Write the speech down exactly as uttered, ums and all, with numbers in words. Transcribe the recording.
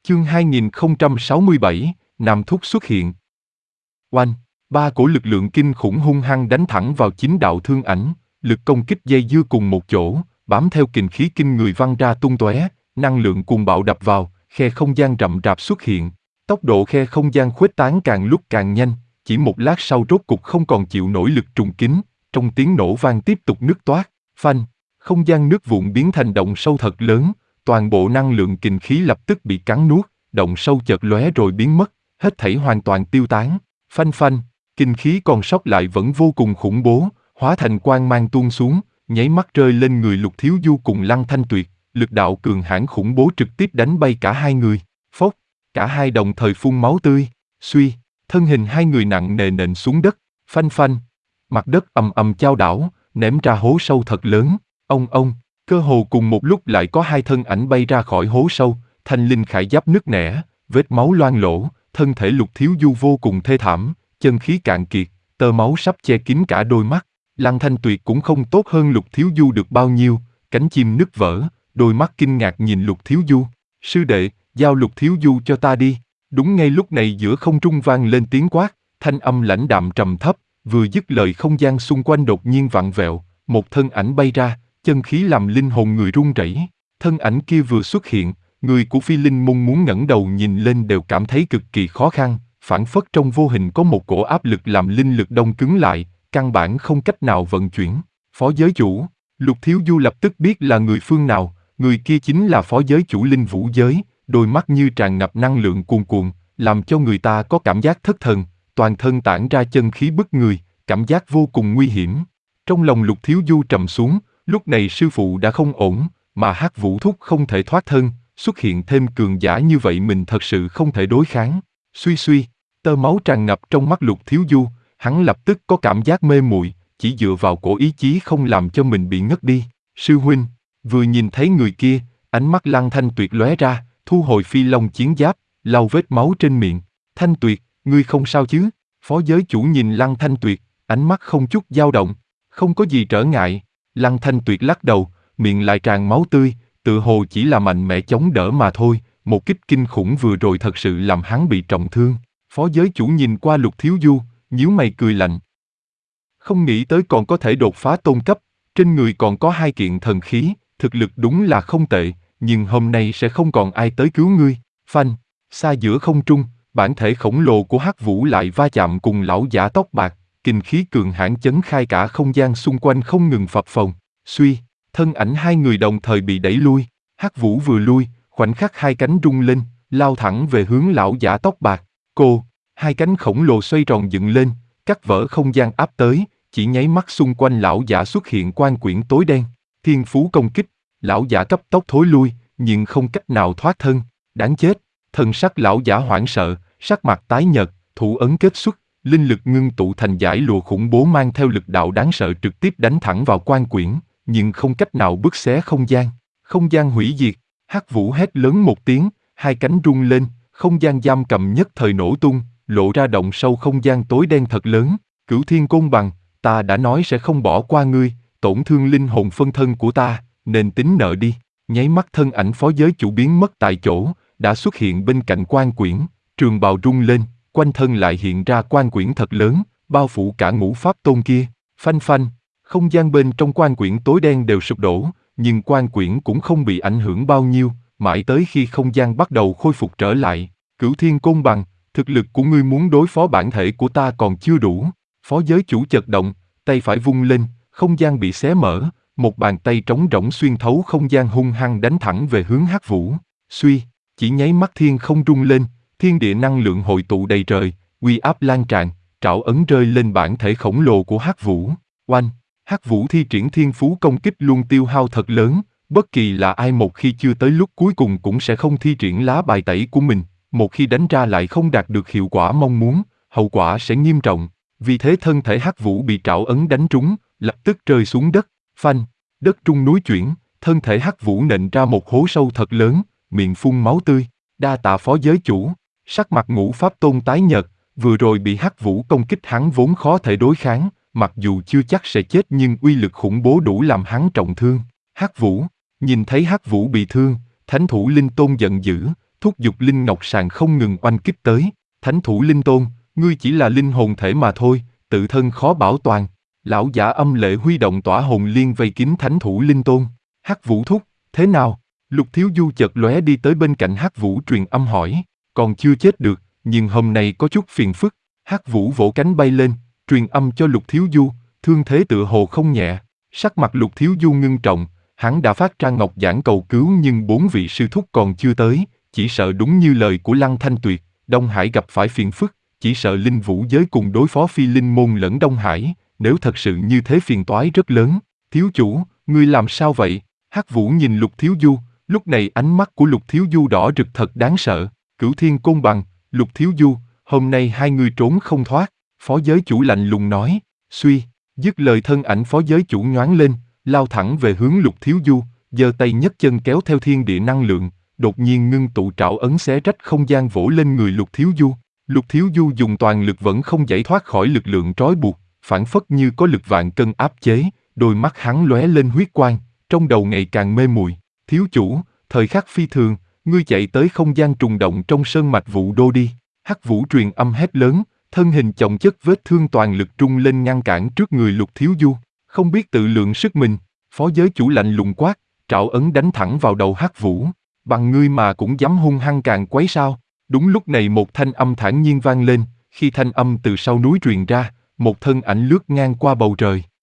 Chương hai nghìn không trăm sáu mươi bảy, Nam Thúc xuất hiện. Oanh, ba cổ lực lượng kinh khủng hung hăng đánh thẳng vào chính đạo Thương Ảnh, lực công kích dây dưa cùng một chỗ, bám theo kình khí kinh người văng ra tung tóe, năng lượng cuồng bạo đập vào, khe không gian rậm rạp xuất hiện. Tốc độ khe không gian khuếch tán càng lúc càng nhanh, chỉ một lát sau rốt cục không còn chịu nổi lực trùng kích, trong tiếng nổ vang tiếp tục nứt toát, phanh, không gian nứt vụn biến thành động sâu thật lớn, toàn bộ năng lượng kình khí lập tức bị cắn nuốt, động sâu chợt lóe rồi biến mất, hết thảy hoàn toàn tiêu tán, phanh phanh, kình khí còn sót lại vẫn vô cùng khủng bố, hóa thành quang mang tuôn xuống, nháy mắt rơi lên người Lục Thiếu Du cùng Lăng Thanh Tuyệt, lực đạo cường hãn khủng bố trực tiếp đánh bay cả hai người, phốc, cả hai đồng thời phun máu tươi, suy, thân hình hai người nặng nề nện xuống đất, phanh phanh, mặt đất ầm ầm chao đảo, ném ra hố sâu thật lớn, ông ông, cơ hồ cùng một lúc lại có hai thân ảnh bay ra khỏi hố sâu, thanh linh khải giáp nứt nẻ, vết máu loang lổ, thân thể Lục Thiếu Du vô cùng thê thảm, chân khí cạn kiệt, tơ máu sắp che kín cả đôi mắt. Lăng Thanh Tuyệt cũng không tốt hơn Lục Thiếu Du được bao nhiêu, cánh chim nứt vỡ, đôi mắt kinh ngạc nhìn Lục Thiếu Du. Sư đệ, giao Lục Thiếu Du cho ta đi. Đúng ngay lúc này giữa không trung vang lên tiếng quát, thanh âm lãnh đạm trầm thấp, vừa dứt lời không gian xung quanh đột nhiên vặn vẹo, một thân ảnh bay ra, chân khí làm linh hồn người run rẩy. Thân ảnh kia vừa xuất hiện, người của Phi Linh Môn muốn ngẩng đầu nhìn lên đều cảm thấy cực kỳ khó khăn, phảng phất trong vô hình có một cổ áp lực làm linh lực đông cứng lại, căn bản không cách nào vận chuyển. Phó giới chủ, Lục Thiếu Du lập tức biết là người phương nào, người kia chính là phó giới chủ Linh Vũ giới, đôi mắt như tràn ngập năng lượng cuồn cuộn, làm cho người ta có cảm giác thất thần, toàn thân tản ra chân khí bức người, cảm giác vô cùng nguy hiểm. Trong lòng Lục Thiếu Du trầm xuống, lúc này sư phụ đã không ổn, mà Hắc Vũ Thúc không thể thoát thân, xuất hiện thêm cường giả như vậy mình thật sự không thể đối kháng. Suy suy, tơ máu tràn ngập trong mắt Lục Thiếu Du, hắn lập tức có cảm giác mê muội, chỉ dựa vào cổ ý chí không làm cho mình bị ngất đi. Sư huynh, vừa nhìn thấy người kia, ánh mắt Lăng Thanh Tuyệt lóe ra, thu hồi phi long chiến giáp, lau vết máu trên miệng. Thanh Tuyệt, ngươi không sao chứ? Phó giới chủ nhìn Lăng Thanh Tuyệt, ánh mắt không chút dao động. Không có gì trở ngại. Lăng Thanh Tuyệt lắc đầu, miệng lại tràn máu tươi, tự hồ chỉ là mạnh mẽ chống đỡ mà thôi. Một kích kinh khủng vừa rồi thật sự làm hắn bị trọng thương. Phó giới chủ nhìn qua Lục Thiếu Du, nhíu mày cười lạnh. Không nghĩ tới còn có thể đột phá tôn cấp, trên người còn có hai kiện thần khí, thực lực đúng là không tệ, nhưng hôm nay sẽ không còn ai tới cứu ngươi. Phanh, xa giữa không trung, bản thể khổng lồ của Hắc Vũ lại va chạm cùng lão giả tóc bạc, kình khí cường hãn chấn khai cả không gian xung quanh không ngừng phập phồng. Suy, thân ảnh hai người đồng thời bị đẩy lui, Hắc Vũ vừa lui, khoảnh khắc hai cánh rung lên, lao thẳng về hướng lão giả tóc bạc. Cô, hai cánh khổng lồ xoay tròn dựng lên, cắt vỡ không gian áp tới, chỉ nháy mắt xung quanh lão giả xuất hiện quan quyển tối đen. Thiên phú công kích, lão giả cấp tốc thối lui, nhưng không cách nào thoát thân. Đáng chết, thần sắc lão giả hoảng sợ, sắc mặt tái nhợt, thủ ấn kết xuất, linh lực ngưng tụ thành dải lụa khủng bố mang theo lực đạo đáng sợ trực tiếp đánh thẳng vào quan quyển, nhưng không cách nào bứt xé không gian. Không gian hủy diệt, Hắc Vũ hét lớn một tiếng, hai cánh rung lên, không gian giam cầm nhất thời nổ tung, lộ ra động sâu không gian tối đen thật lớn. Cửu Thiên Côn Bằng, ta đã nói sẽ không bỏ qua ngươi, tổn thương linh hồn phân thân của ta, nên tính nợ đi. Nháy mắt thân ảnh phó giới chủ biến mất tại chỗ, đã xuất hiện bên cạnh quan quyển, trường bào rung lên, quanh thân lại hiện ra quan quyển thật lớn, bao phủ cả ngũ pháp tôn kia. Phanh phanh, không gian bên trong quan quyển tối đen đều sụp đổ, nhưng quan quyển cũng không bị ảnh hưởng bao nhiêu, mãi tới khi không gian bắt đầu khôi phục trở lại. Cửu Thiên Côn Bằng, thực lực của ngươi muốn đối phó bản thể của ta còn chưa đủ. Phó giới chủ chật động, tay phải vung lên, không gian bị xé mở, một bàn tay trống rỗng xuyên thấu không gian hung hăng đánh thẳng về hướng Hắc Vũ. Suy, chỉ nháy mắt thiên không rung lên, thiên địa năng lượng hội tụ đầy trời, uy áp lan tràn, trảo ấn rơi lên bản thể khổng lồ của Hắc Vũ. Oanh, Hắc Vũ thi triển thiên phú công kích luôn tiêu hao thật lớn, bất kỳ là ai một khi chưa tới lúc cuối cùng cũng sẽ không thi triển lá bài tẩy của mình, một khi đánh ra lại không đạt được hiệu quả mong muốn, hậu quả sẽ nghiêm trọng. Vì thế thân thể Hắc Vũ bị trảo ấn đánh trúng, lập tức rơi xuống đất, phanh, đất rung núi chuyển, thân thể Hắc Vũ nện ra một hố sâu thật lớn, miệng phun máu tươi. Đa tạ phó giới chủ. Sắc mặt Ngũ Pháp Tôn tái nhợt, vừa rồi bị Hắc Vũ công kích hắn vốn khó thể đối kháng, mặc dù chưa chắc sẽ chết nhưng uy lực khủng bố đủ làm hắn trọng thương. Hắc Vũ, nhìn thấy Hắc Vũ bị thương, Thánh thủ Linh Tôn giận dữ, thúc thúc giục Linh Ngọc Sàn không ngừng oanh kích tới. Thánh thủ Linh Tôn, ngươi chỉ là linh hồn thể mà thôi, tự thân khó bảo toàn. Lão giả âm lệ huy động tỏa hồn liên vây kín thánh thủ Linh Tôn. Hắc Vũ thúc, thế nào? Lục Thiếu Du chợt lóe đi tới bên cạnh Hắc Vũ truyền âm hỏi, còn chưa chết được, nhưng hôm nay có chút phiền phức. Hắc Vũ vỗ cánh bay lên, truyền âm cho Lục Thiếu Du, thương thế tựa hồ không nhẹ. Sắc mặt Lục Thiếu Du ngưng trọng, hắn đã phát ra ngọc giản cầu cứu nhưng bốn vị sư thúc còn chưa tới, chỉ sợ đúng như lời của Lăng Thanh Tuyệt, Đông Hải gặp phải phiền phức, chỉ sợ linh vũ giới cùng đối phó phi linh môn lẫn Đông Hải, nếu thật sự như thế phiền toái rất lớn. Thiếu chủ, ngươi làm sao vậy? Hắc Vũ nhìn Lục Thiếu Du, lúc này ánh mắt của Lục Thiếu Du đỏ rực thật đáng sợ. Cửu Thiên Côn Bằng, Lục Thiếu Du, hôm nay hai người trốn không thoát. Phó giới chủ lạnh lùng nói. Suy, dứt lời thân ảnh phó giới chủ nhoáng lên, lao thẳng về hướng Lục Thiếu Du, giơ tay nhấc chân kéo theo thiên địa năng lượng, đột nhiên ngưng tụ trảo ấn xé rách không gian vỗ lên người Lục Thiếu Du. Lục Thiếu Du dùng toàn lực vẫn không giải thoát khỏi lực lượng trói buộc, phản phất như có lực vạn cân áp chế, đôi mắt hắn lóe lên huyết quang, trong đầu ngày càng mê muội. Thiếu chủ, thời khắc phi thường, ngươi chạy tới không gian trùng động trong sơn mạch Vũ Đô đi. Hắc Vũ truyền âm hét lớn, thân hình chồng chất vết thương toàn lực trung lên ngăn cản trước người Lục Thiếu Du, không biết tự lượng sức mình. Phó giới chủ lạnh lùng quát, trảo ấn đánh thẳng vào đầu Hắc Vũ. Bằng ngươi mà cũng dám hung hăng càng quấy sao? Đúng lúc này một thanh âm thản nhiên vang lên, khi thanh âm từ sau núi truyền ra, một thân ảnh lướt ngang qua bầu trời.